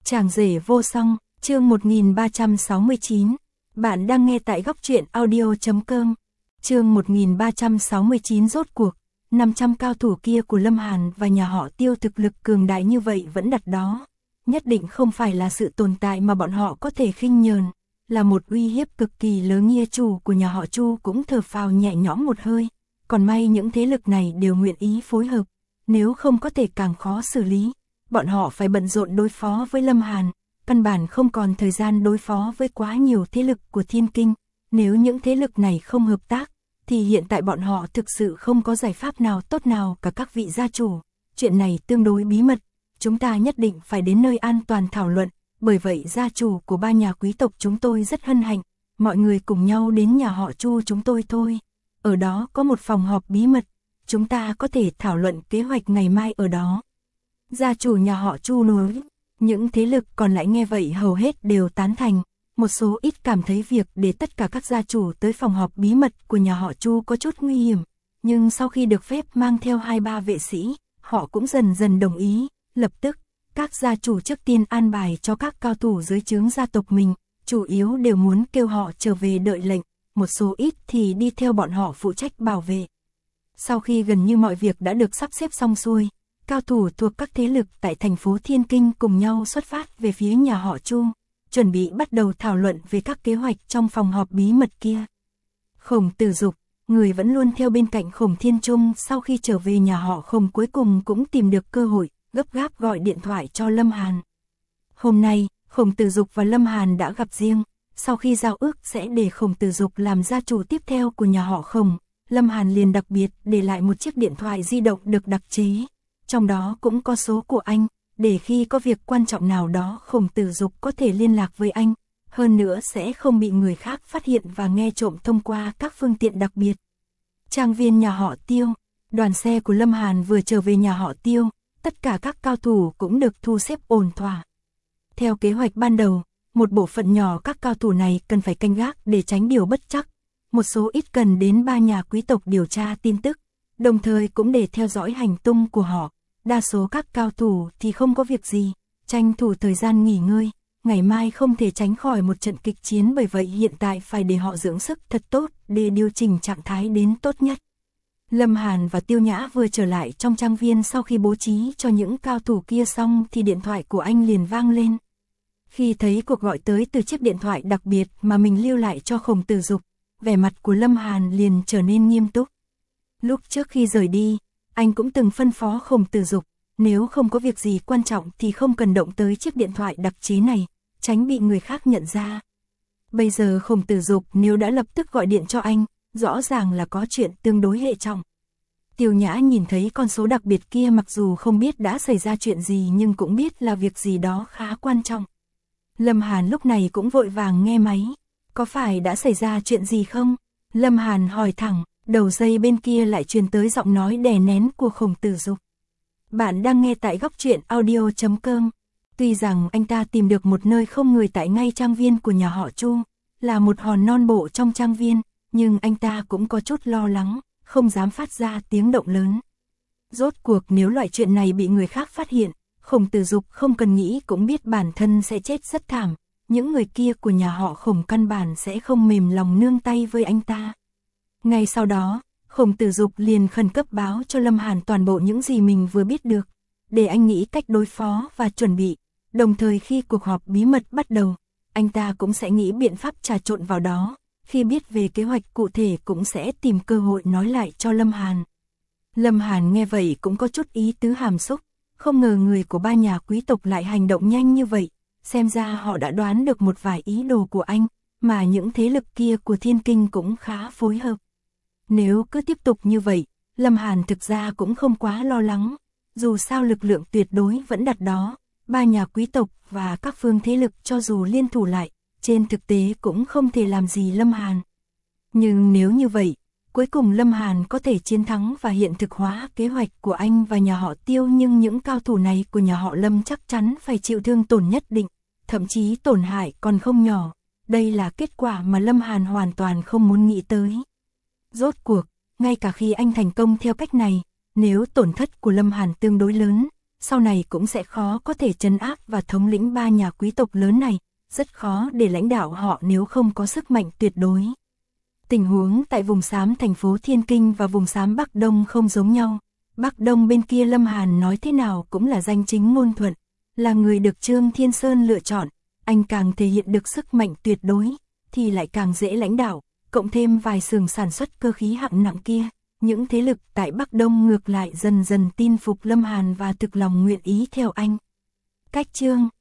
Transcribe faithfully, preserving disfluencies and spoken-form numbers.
Chàng rể vô song, chương một nghìn ba trăm sáu mươi chín. Bạn đang nghe tại góc truyện audio chấm com. Chương một nghìn ba trăm sáu mươi chín rốt cuộc, năm trăm cao thủ kia của Lâm Hàn và nhà họ Tiêu thực lực cường đại như vậy vẫn đặt đó. Nhất định không phải là sự tồn tại mà bọn họ có thể khinh nhờn, là một uy hiếp cực kỳ lớn. Gia chủ của nhà họ Chu cũng thở phào nhẹ nhõm một hơi, còn may những thế lực này đều nguyện ý phối hợp, nếu không có thể càng khó xử lý. Bọn họ phải bận rộn đối phó với Lâm Hàn, căn bản không còn thời gian đối phó với quá nhiều thế lực của Thiên Kinh. Nếu những thế lực này không hợp tác, thì hiện tại bọn họ thực sự không có giải pháp nào tốt nào cả. Các vị gia chủ, chuyện này tương đối bí mật, chúng ta nhất định phải đến nơi an toàn thảo luận, bởi vậy gia chủ của ba nhà quý tộc chúng tôi rất hân hạnh, mọi người cùng nhau đến nhà họ Chu chúng tôi thôi. Ở đó có một phòng họp bí mật, chúng ta có thể thảo luận kế hoạch ngày mai ở đó. Gia chủ nhà họ Chu nói. Những thế lực còn lại nghe vậy hầu hết đều tán thành, một số ít cảm thấy việc để tất cả các gia chủ tới phòng họp bí mật của nhà họ Chu có chút nguy hiểm, nhưng sau khi được phép mang theo hai ba vệ sĩ, họ cũng dần dần đồng ý. Lập tức, các gia chủ trước tiên an bài cho các cao thủ dưới trướng gia tộc mình, chủ yếu đều muốn kêu họ trở về đợi lệnh, một số ít thì đi theo bọn họ phụ trách bảo vệ. Sau khi gần như mọi việc đã được sắp xếp xong xuôi, cao thủ thuộc các thế lực tại thành phố Thiên Kinh cùng nhau xuất phát về phía nhà họ Chu, chuẩn bị bắt đầu thảo luận về các kế hoạch trong phòng họp bí mật kia. Khổng Tử Dục, người vẫn luôn theo bên cạnh Khổng Thiên Trung, sau khi trở về nhà họ Khổng cuối cùng cũng tìm được cơ hội, gấp gáp gọi điện thoại cho Lâm Hàn. Hôm nay, Khổng Tử Dục và Lâm Hàn đã gặp riêng, sau khi giao ước sẽ để Khổng Tử Dục làm gia chủ tiếp theo của nhà họ Khổng, Lâm Hàn liền đặc biệt để lại một chiếc điện thoại di động được đặc chế. Trong đó cũng có số của anh, để khi có việc quan trọng nào đó Khổng Tử Dục có thể liên lạc với anh, hơn nữa sẽ không bị người khác phát hiện và nghe trộm thông qua các phương tiện đặc biệt. Trang viên nhà họ Tiêu, đoàn xe của Lâm Hàn vừa trở về nhà họ Tiêu, tất cả các cao thủ cũng được thu xếp ổn thỏa. Theo kế hoạch ban đầu, một bộ phận nhỏ các cao thủ này cần phải canh gác để tránh điều bất trắc, một số ít cần đến ba nhà quý tộc điều tra tin tức, đồng thời cũng để theo dõi hành tung của họ. Đa số các cao thủ thì không có việc gì, tranh thủ thời gian nghỉ ngơi, ngày mai không thể tránh khỏi một trận kịch chiến, bởi vậy hiện tại phải để họ dưỡng sức thật tốt để điều chỉnh trạng thái đến tốt nhất. Lâm Hàn và Tiêu Nhã vừa trở lại trong trang viên sau khi bố trí cho những cao thủ kia xong thì điện thoại của anh liền vang lên. Khi thấy cuộc gọi tới từ chiếc điện thoại đặc biệt mà mình lưu lại cho Khổng Tử Dục, vẻ mặt của Lâm Hàn liền trở nên nghiêm túc. Lúc trước khi rời đi, anh cũng từng phân phó Khổng Tử Dục, nếu không có việc gì quan trọng thì không cần động tới chiếc điện thoại đặc chế này, tránh bị người khác nhận ra. Bây giờ Khổng Tử Dục nếu đã lập tức gọi điện cho anh, rõ ràng là có chuyện tương đối hệ trọng. Tiêu Nhã nhìn thấy con số đặc biệt kia, mặc dù không biết đã xảy ra chuyện gì nhưng cũng biết là việc gì đó khá quan trọng. Lâm Hàn lúc này cũng vội vàng nghe máy. Có phải đã xảy ra chuyện gì không? Lâm Hàn hỏi thẳng. Đầu dây bên kia lại truyền tới giọng nói đè nén của Khổng Tử Dục. Bạn đang nghe tại góc truyện audio chấm com. Tuy rằng anh ta tìm được một nơi không người tại ngay trang viên của nhà họ Chu, là một hòn non bộ trong trang viên, nhưng anh ta cũng có chút lo lắng, không dám phát ra tiếng động lớn. Rốt cuộc nếu loại chuyện này bị người khác phát hiện, Khổng Tử Dục không cần nghĩ cũng biết bản thân sẽ chết rất thảm, những người kia của nhà họ Khổng căn bản sẽ không mềm lòng nương tay với anh ta. Ngay sau đó, Khổng Tử Dục liền khẩn cấp báo cho Lâm Hàn toàn bộ những gì mình vừa biết được, để anh nghĩ cách đối phó và chuẩn bị, đồng thời khi cuộc họp bí mật bắt đầu, anh ta cũng sẽ nghĩ biện pháp trà trộn vào đó, khi biết về kế hoạch cụ thể cũng sẽ tìm cơ hội nói lại cho Lâm Hàn. Lâm Hàn nghe vậy cũng có chút ý tứ hàm xúc, không ngờ người của ba nhà quý tộc lại hành động nhanh như vậy, xem ra họ đã đoán được một vài ý đồ của anh, mà những thế lực kia của Thiên Kinh cũng khá phối hợp. Nếu cứ tiếp tục như vậy, Lâm Hàn thực ra cũng không quá lo lắng, dù sao lực lượng tuyệt đối vẫn đặt đó, ba nhà quý tộc và các phương thế lực cho dù liên thủ lại, trên thực tế cũng không thể làm gì Lâm Hàn. Nhưng nếu như vậy, cuối cùng Lâm Hàn có thể chiến thắng và hiện thực hóa kế hoạch của anh và nhà họ Tiêu, nhưng những cao thủ này của nhà họ Lâm chắc chắn phải chịu thương tổn nhất định, thậm chí tổn hại còn không nhỏ. Đây là kết quả mà Lâm Hàn hoàn toàn không muốn nghĩ tới. Rốt cuộc, ngay cả khi anh thành công theo cách này, nếu tổn thất của Lâm Hàn tương đối lớn, sau này cũng sẽ khó có thể trấn áp và thống lĩnh ba nhà quý tộc lớn này, rất khó để lãnh đạo họ nếu không có sức mạnh tuyệt đối. Tình huống tại vùng xám thành phố Thiên Kinh và vùng xám Bắc Đông không giống nhau. Bắc Đông bên kia Lâm Hàn nói thế nào cũng là danh chính ngôn thuận, là người được Trương Thiên Sơn lựa chọn, anh càng thể hiện được sức mạnh tuyệt đối, thì lại càng dễ lãnh đạo, cộng thêm vài xưởng sản xuất cơ khí hạng nặng kia. Những thế lực tại Bắc Đông ngược lại dần dần tin phục Lâm Hàn và thực lòng nguyện ý theo anh. Cách chương